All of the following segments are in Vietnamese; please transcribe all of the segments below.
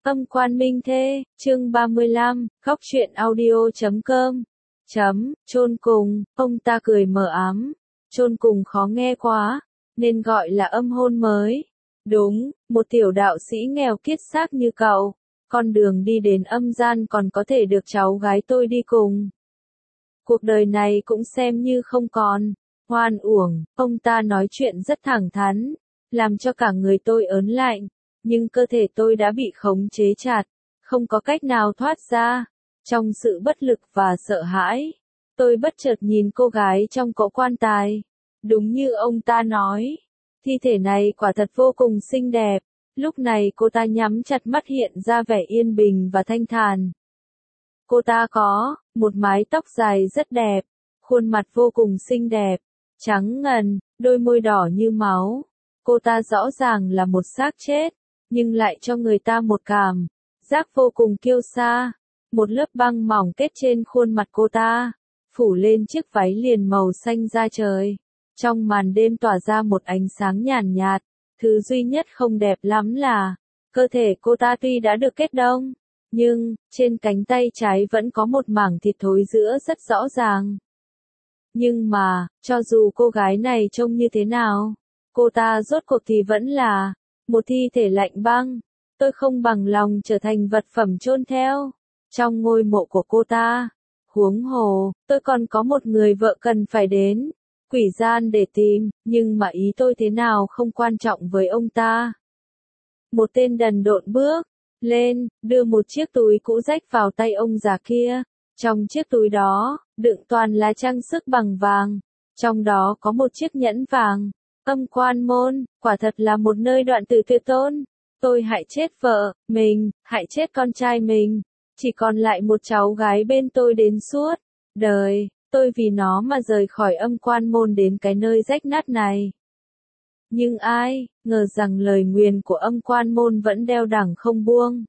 Âm quan minh thê, chương 35, góc truyện audio.com. Chôn cùng, ông ta cười mờ ám. Chôn cùng khó nghe quá, nên gọi là âm hôn mới. Đúng, một tiểu đạo sĩ nghèo kiết xác như cậu, con đường đi đến âm gian còn có thể được cháu gái tôi đi cùng. Cuộc đời này cũng xem như không còn, hoan uổng, ông ta nói chuyện rất thẳng thắn, làm cho cả người tôi ớn lạnh. Nhưng cơ thể tôi đã bị khống chế chặt, không có cách nào thoát ra. Trong sự bất lực và sợ hãi, tôi bất chợt nhìn cô gái trong cỗ quan tài. Đúng như ông ta nói, thi thể này quả thật vô cùng xinh đẹp. Lúc này cô ta nhắm chặt mắt hiện ra vẻ yên bình và thanh thản. Cô ta có một mái tóc dài rất đẹp, khuôn mặt vô cùng xinh đẹp, trắng ngần, đôi môi đỏ như máu. Cô ta rõ ràng là một xác chết, nhưng lại cho người ta một cảm giác vô cùng kiêu sa. Một lớp băng mỏng kết trên khuôn mặt cô ta, phủ lên chiếc váy liền màu xanh da trời. Trong màn đêm tỏa ra một ánh sáng nhàn nhạt, thứ duy nhất không đẹp lắm là cơ thể cô ta tuy đã được kết đông, nhưng trên cánh tay trái vẫn có một mảng thịt thối rữa rất rõ ràng. Nhưng mà, cho dù cô gái này trông như thế nào, cô ta rốt cuộc thì vẫn là một thi thể lạnh băng. Tôi không bằng lòng trở thành vật phẩm chôn theo trong ngôi mộ của cô ta. Huống hồ, tôi còn có một người vợ cần phải đến quỷ gian để tìm, nhưng mà ý tôi thế nào không quan trọng với ông ta. Một tên đần độn bước lên, đưa một chiếc túi cũ rách vào tay ông già kia. Trong chiếc túi đó, đựng toàn là trang sức bằng vàng. Trong đó có một chiếc nhẫn vàng. Âm quan môn, quả thật là một nơi đoạn tử tuyệt tôn. Tôi hại chết vợ mình, hại chết con trai mình. Chỉ còn lại một cháu gái bên tôi đến suốt đời. Tôi vì nó mà rời khỏi âm quan môn đến cái nơi rách nát này. Nhưng ai ngờ rằng lời nguyền của âm quan môn vẫn đeo đẳng không buông.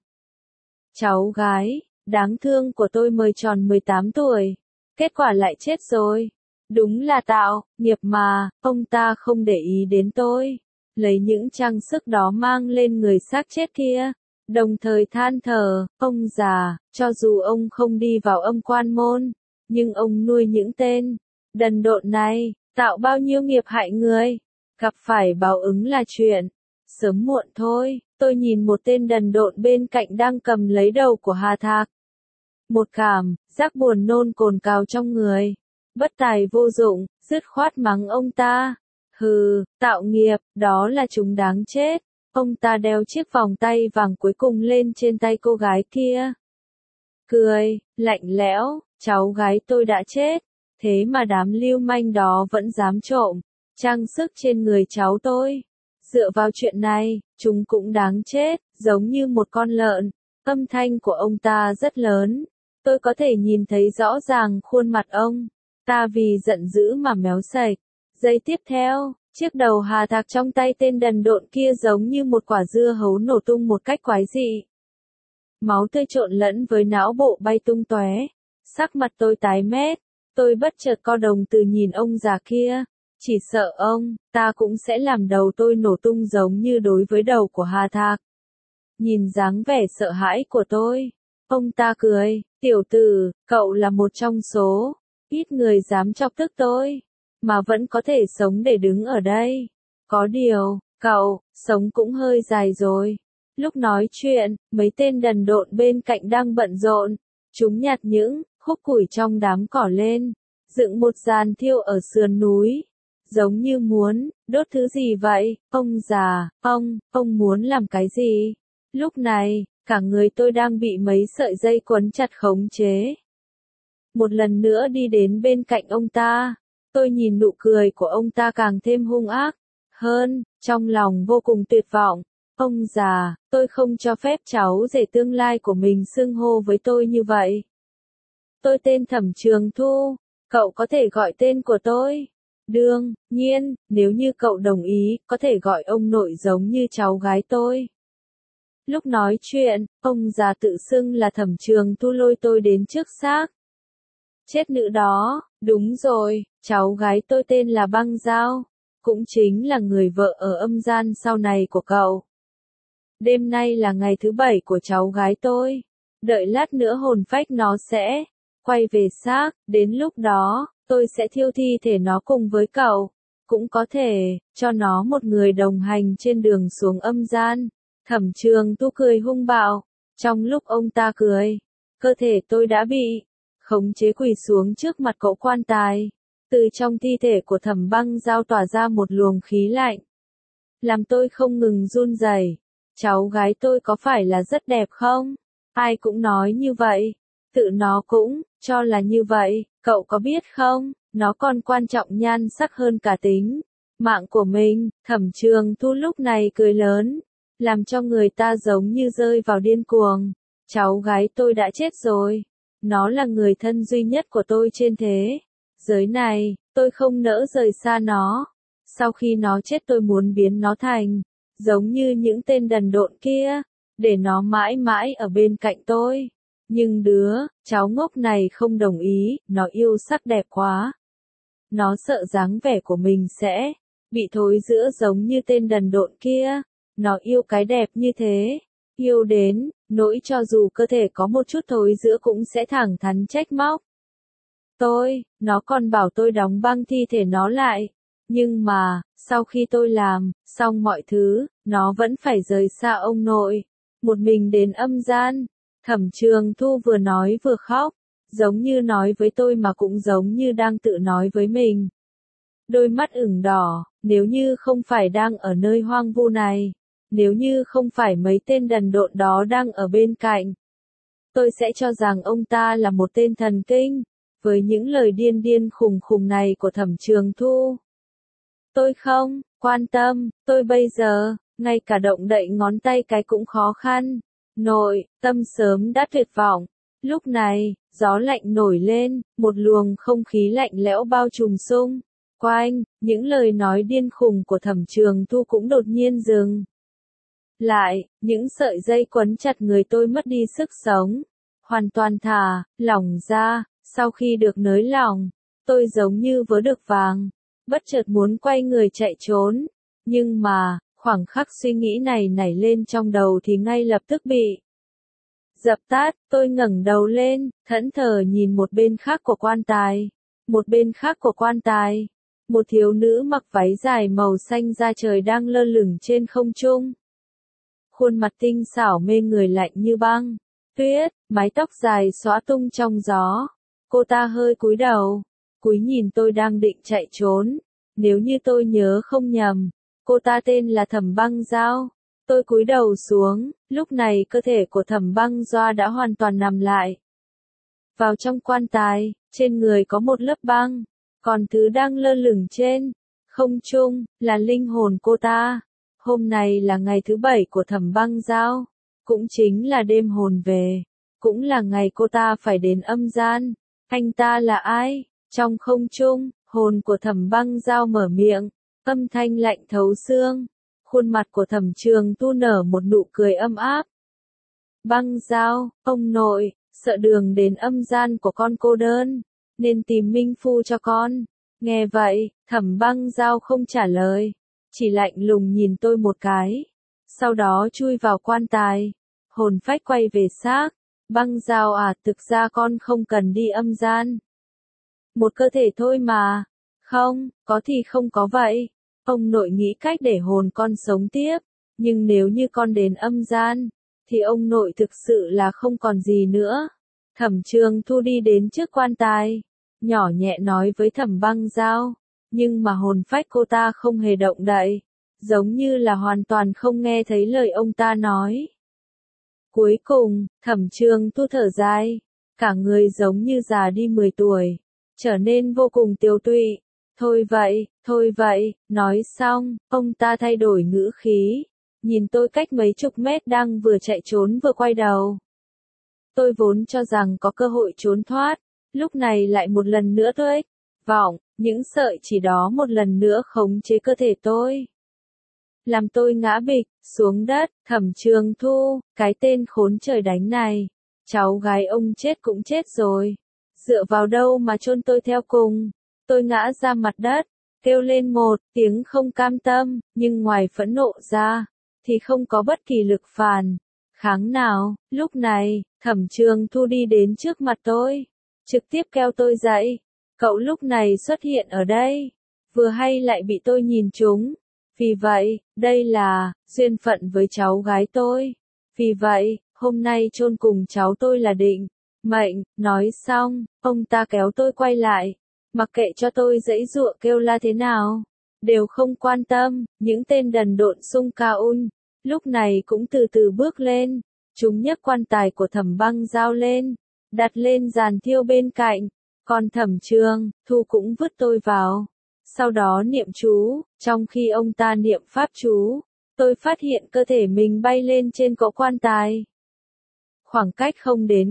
Cháu gái đáng thương của tôi mới tròn 18 tuổi, kết quả lại chết rồi. Đúng là tạo nghiệp mà. Ông ta không để ý đến tôi, lấy những trang sức đó mang lên người xác chết kia, đồng thời than thở, ông già, cho dù ông không đi vào âm quan môn, nhưng ông nuôi những tên đần độn này, tạo bao nhiêu nghiệp hại người. Gặp phải báo ứng là chuyện sớm muộn thôi. Tôi nhìn một tên đần độn bên cạnh đang cầm lấy đầu của Hà Thạc. Một cảm giác buồn nôn cồn cào trong người. Bất tài vô dụng, dứt khoát mắng ông ta. Hừ, tạo nghiệp, đó là chúng đáng chết. Ông ta đeo chiếc vòng tay vàng cuối cùng lên trên tay cô gái kia. Cười, lạnh lẽo, cháu gái tôi đã chết. Thế mà đám lưu manh đó vẫn dám trộm trang sức trên người cháu tôi. Dựa vào chuyện này, chúng cũng đáng chết, giống như một con lợn. Âm thanh của ông ta rất lớn. Tôi có thể nhìn thấy rõ ràng khuôn mặt ông ta vì giận dữ mà méo sạch. Giây tiếp theo, chiếc đầu Hà Thạc trong tay tên đần độn kia giống như một quả dưa hấu nổ tung một cách quái dị. Máu tươi trộn lẫn với não bộ bay tung tóe. Sắc mặt tôi tái mét. Tôi bất chợt co đồng từ nhìn ông già kia. Chỉ sợ ông ta cũng sẽ làm đầu tôi nổ tung giống như đối với đầu của Hà Thạc. Nhìn dáng vẻ sợ hãi của tôi, ông ta cười, tiểu tử, cậu là một trong số ít người dám chọc tức tôi, mà vẫn có thể sống để đứng ở đây. Có điều, cậu, sống cũng hơi dài rồi. Lúc nói chuyện, mấy tên đần độn bên cạnh đang bận rộn. Chúng nhặt những khúc củi trong đám cỏ lên, dựng một giàn thiêu ở sườn núi. Giống như muốn đốt thứ gì vậy. Ông già, ông muốn làm cái gì? Lúc này, cả người tôi đang bị mấy sợi dây quấn chặt khống chế. Một lần nữa đi đến bên cạnh ông ta, tôi nhìn nụ cười của ông ta càng thêm hung ác hơn, trong lòng vô cùng tuyệt vọng. Ông già, tôi không cho phép cháu rể tương lai của mình xưng hô với tôi như vậy. Tôi tên Thẩm Trường Thu, cậu có thể gọi tên của tôi. Đương nhiên, nếu như cậu đồng ý, có thể gọi ông nội giống như cháu gái tôi. Lúc nói chuyện, ông già tự xưng là Thẩm Trường Thu lôi tôi đến trước xác chết nữ đó. Đúng rồi, cháu gái tôi tên là Băng Giao, cũng chính là người vợ ở âm gian sau này của cậu. Đêm nay là ngày thứ 7 của cháu gái tôi. Đợi lát nữa hồn phách nó sẽ quay về xác, đến lúc đó, tôi sẽ thiêu thi thể nó cùng với cậu. Cũng có thể, cho nó một người đồng hành trên đường xuống âm gian. Thẩm Trường Tu cười hung bạo. Trong lúc ông ta cười, cơ thể tôi đã bị khống chế quỳ xuống trước mặt cậu quan tài. Từ trong thi thể của Thẩm Băng Dao tỏa ra một luồng khí lạnh, làm tôi không ngừng run rẩy. Cháu gái tôi có phải là rất đẹp không? Ai cũng nói như vậy. Tự nó cũng cho là như vậy, cậu có biết không? Nó còn quan trọng nhan sắc hơn cả tính mạng của mình. Thẩm Trường Tu lúc này cười lớn, làm cho người ta giống như rơi vào điên cuồng. Cháu gái tôi đã chết rồi. Nó là người thân duy nhất của tôi trên thế giới này, tôi không nỡ rời xa nó. Sau khi nó chết tôi muốn biến nó thành giống như những tên đần độn kia, để nó mãi mãi ở bên cạnh tôi. Nhưng đứa cháu ngốc này không đồng ý, nó yêu sắc đẹp quá. Nó sợ dáng vẻ của mình sẽ bị thối rữa giống như tên đần độn kia. Nó yêu cái đẹp như thế, yêu đến nỗi cho dù cơ thể có một chút thối rữa cũng sẽ thẳng thắn trách móc tôi. Nó còn bảo tôi đóng băng thi thể nó lại. Nhưng mà, sau khi tôi làm xong mọi thứ, nó vẫn phải rời xa ông nội, một mình đến âm gian. Thẩm Trường Thu vừa nói vừa khóc, giống như nói với tôi mà cũng giống như đang tự nói với mình. Đôi mắt ửng đỏ, nếu như không phải đang ở nơi hoang vu này, nếu như không phải mấy tên đần độn đó đang ở bên cạnh, tôi sẽ cho rằng ông ta là một tên thần kinh. Với những lời điên điên khùng khùng này của Thẩm Trường Thu, tôi không quan tâm. Tôi bây giờ, ngay cả động đậy ngón tay cái cũng khó khăn. Nội tâm sớm đã tuyệt vọng. Lúc này, gió lạnh nổi lên, một luồng không khí lạnh lẽo bao trùm xung quanh. Những lời nói điên khùng của Thẩm Trường Thu cũng đột nhiên dừng lại. Những sợi dây quấn chặt người tôi mất đi sức sống, hoàn toàn thả lỏng ra. Sau khi được nới lỏng, tôi giống như vớ được vàng, bất chợt muốn quay người chạy trốn. Nhưng mà, khoảng khắc suy nghĩ này nảy lên trong đầu thì ngay lập tức bị dập tắt. Tôi ngẩng đầu lên, thẫn thờ nhìn một bên khác của quan tài. Một bên khác của quan tài, một thiếu nữ mặc váy dài màu xanh da trời đang lơ lửng trên không trung. Khuôn mặt tinh xảo mê người lạnh như băng tuyết, mái tóc dài xõa tung trong gió. Cô ta hơi cúi đầu, cúi nhìn tôi đang định chạy trốn. Nếu như tôi nhớ không nhầm, cô ta tên là Thẩm Băng Dao. Tôi cúi đầu xuống, lúc này cơ thể của Thẩm Băng Dao đã hoàn toàn nằm lại vào trong quan tài, trên người có một lớp băng, còn thứ đang lơ lửng trên không trung là linh hồn cô ta. Hôm nay là ngày thứ 7 của Thẩm Băng Dao, cũng chính là đêm hồn về, cũng là ngày cô ta phải đến âm gian. Anh ta là ai? Trong không trung, hồn của Thẩm Băng Dao mở miệng, âm thanh lạnh thấu xương. Khuôn mặt của Thẩm Trường Tu nở một nụ cười âm áp. Băng Dao, ông nội, sợ đường đến âm gian của con cô đơn, nên tìm minh phu cho con. Nghe vậy, Thẩm Băng Dao không trả lời, chỉ lạnh lùng nhìn tôi một cái. Sau đó chui vào quan tài, hồn phách quay về xác. Băng Dao à, thực ra con không cần đi âm gian. Một cơ thể thôi mà. Không, có thì không có vậy. Ông nội nghĩ cách để hồn con sống tiếp, nhưng nếu như con đến âm gian, thì ông nội thực sự là không còn gì nữa. Thẩm Trường Thu đi đến trước quan tài, nhỏ nhẹ nói với Thẩm Băng Dao, nhưng mà hồn phách cô ta không hề động đậy, giống như là hoàn toàn không nghe thấy lời ông ta nói. Cuối cùng, Thẩm Trường Thu thở dài, cả người giống như già đi 10 tuổi, trở nên vô cùng tiều tụy. Thôi vậy, nói xong, ông ta thay đổi ngữ khí, nhìn tôi cách mấy chục mét đang vừa chạy trốn vừa quay đầu. Tôi vốn cho rằng có cơ hội trốn thoát, lúc này lại một lần nữa tôi vọng, những sợi chỉ đó một lần nữa khống chế cơ thể tôi, làm tôi ngã bịch xuống đất. Thẩm Trường Thu, cái tên khốn trời đánh này, cháu gái ông chết cũng chết rồi, dựa vào đâu mà chôn tôi theo cùng. Tôi ngã ra mặt đất, kêu lên một tiếng không cam tâm, nhưng ngoài phẫn nộ ra, thì không có bất kỳ lực phản kháng nào. Lúc này, Thẩm Trường Thu đi đến trước mặt tôi, trực tiếp kéo tôi dậy. Cậu lúc này xuất hiện ở đây, vừa hay lại bị tôi nhìn trúng. Vì vậy, đây là duyên phận với cháu gái tôi. Vì vậy, hôm nay chôn cùng cháu tôi là định mệnh. Nói xong, ông ta kéo tôi quay lại, mặc kệ cho tôi giãy giụa kêu la thế nào, đều không quan tâm. Những tên đần độn Sung Ca-un lúc này cũng từ từ bước lên, chúng nhấc quan tài của Thẩm Băng Giao lên, đặt lên giàn thiêu bên cạnh, còn Thẩm Trường Thu cũng vứt tôi vào, sau đó niệm chú. Trong khi ông ta niệm pháp chú, tôi phát hiện cơ thể mình bay lên trên cỗ quan tài. Khoảng cách không đến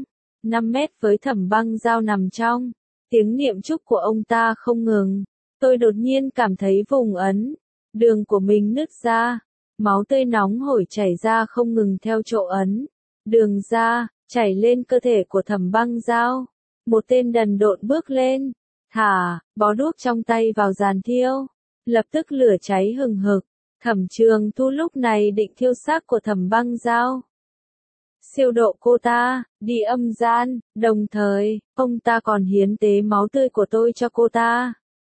5 mét với Thẩm Băng Giao nằm trong tiếng niệm chúc của ông ta không ngừng. Tôi đột nhiên cảm thấy vùng ấn đường của mình nứt ra, máu tươi nóng hổi chảy ra không ngừng theo chỗ ấn đường ra, chảy lên cơ thể của Thẩm Băng Giao. Một tên đần độn bước lên, thả bó đuốc trong tay vào giàn thiêu, lập tức lửa cháy hừng hực. Thẩm Trường Thu lúc này định thiêu xác của Thẩm Băng Giao, siêu độ cô ta đi âm gian, đồng thời, ông ta còn hiến tế máu tươi của tôi cho cô ta.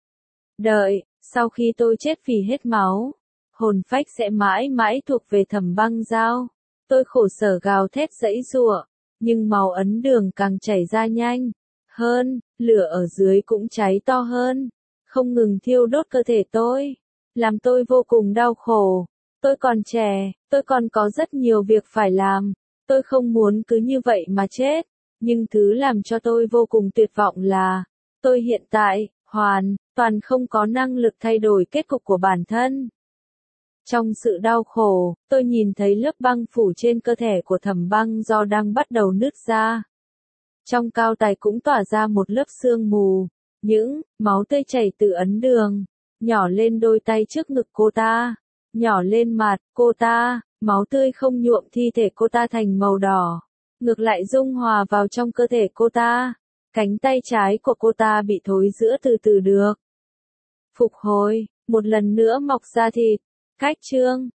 Đợi, sau khi tôi chết vì hết máu, hồn phách sẽ mãi mãi thuộc về Thẩm Băng Giao. Tôi khổ sở gào thét giãy giụa, nhưng máu ấn đường càng chảy ra nhanh hơn, lửa ở dưới cũng cháy to hơn, không ngừng thiêu đốt cơ thể tôi, làm tôi vô cùng đau khổ. Tôi còn trẻ, tôi còn có rất nhiều việc phải làm, tôi không muốn cứ như vậy mà chết, nhưng thứ làm cho tôi vô cùng tuyệt vọng là, tôi hiện tại, hoàn toàn không có năng lực thay đổi kết cục của bản thân. Trong sự đau khổ, tôi nhìn thấy lớp băng phủ trên cơ thể của Thẩm Băng Giao đang bắt đầu nứt ra. Trong cao tài cũng tỏa ra một lớp sương mù, những máu tươi chảy từ ấn đường, nhỏ lên đôi tay trước ngực cô ta, nhỏ lên mặt cô ta, máu tươi không nhuộm thi thể cô ta thành màu đỏ, ngược lại dung hòa vào trong cơ thể cô ta. Cánh tay trái của cô ta bị thối rữa từ từ được phục hồi, một lần nữa mọc ra thịt. Cách chương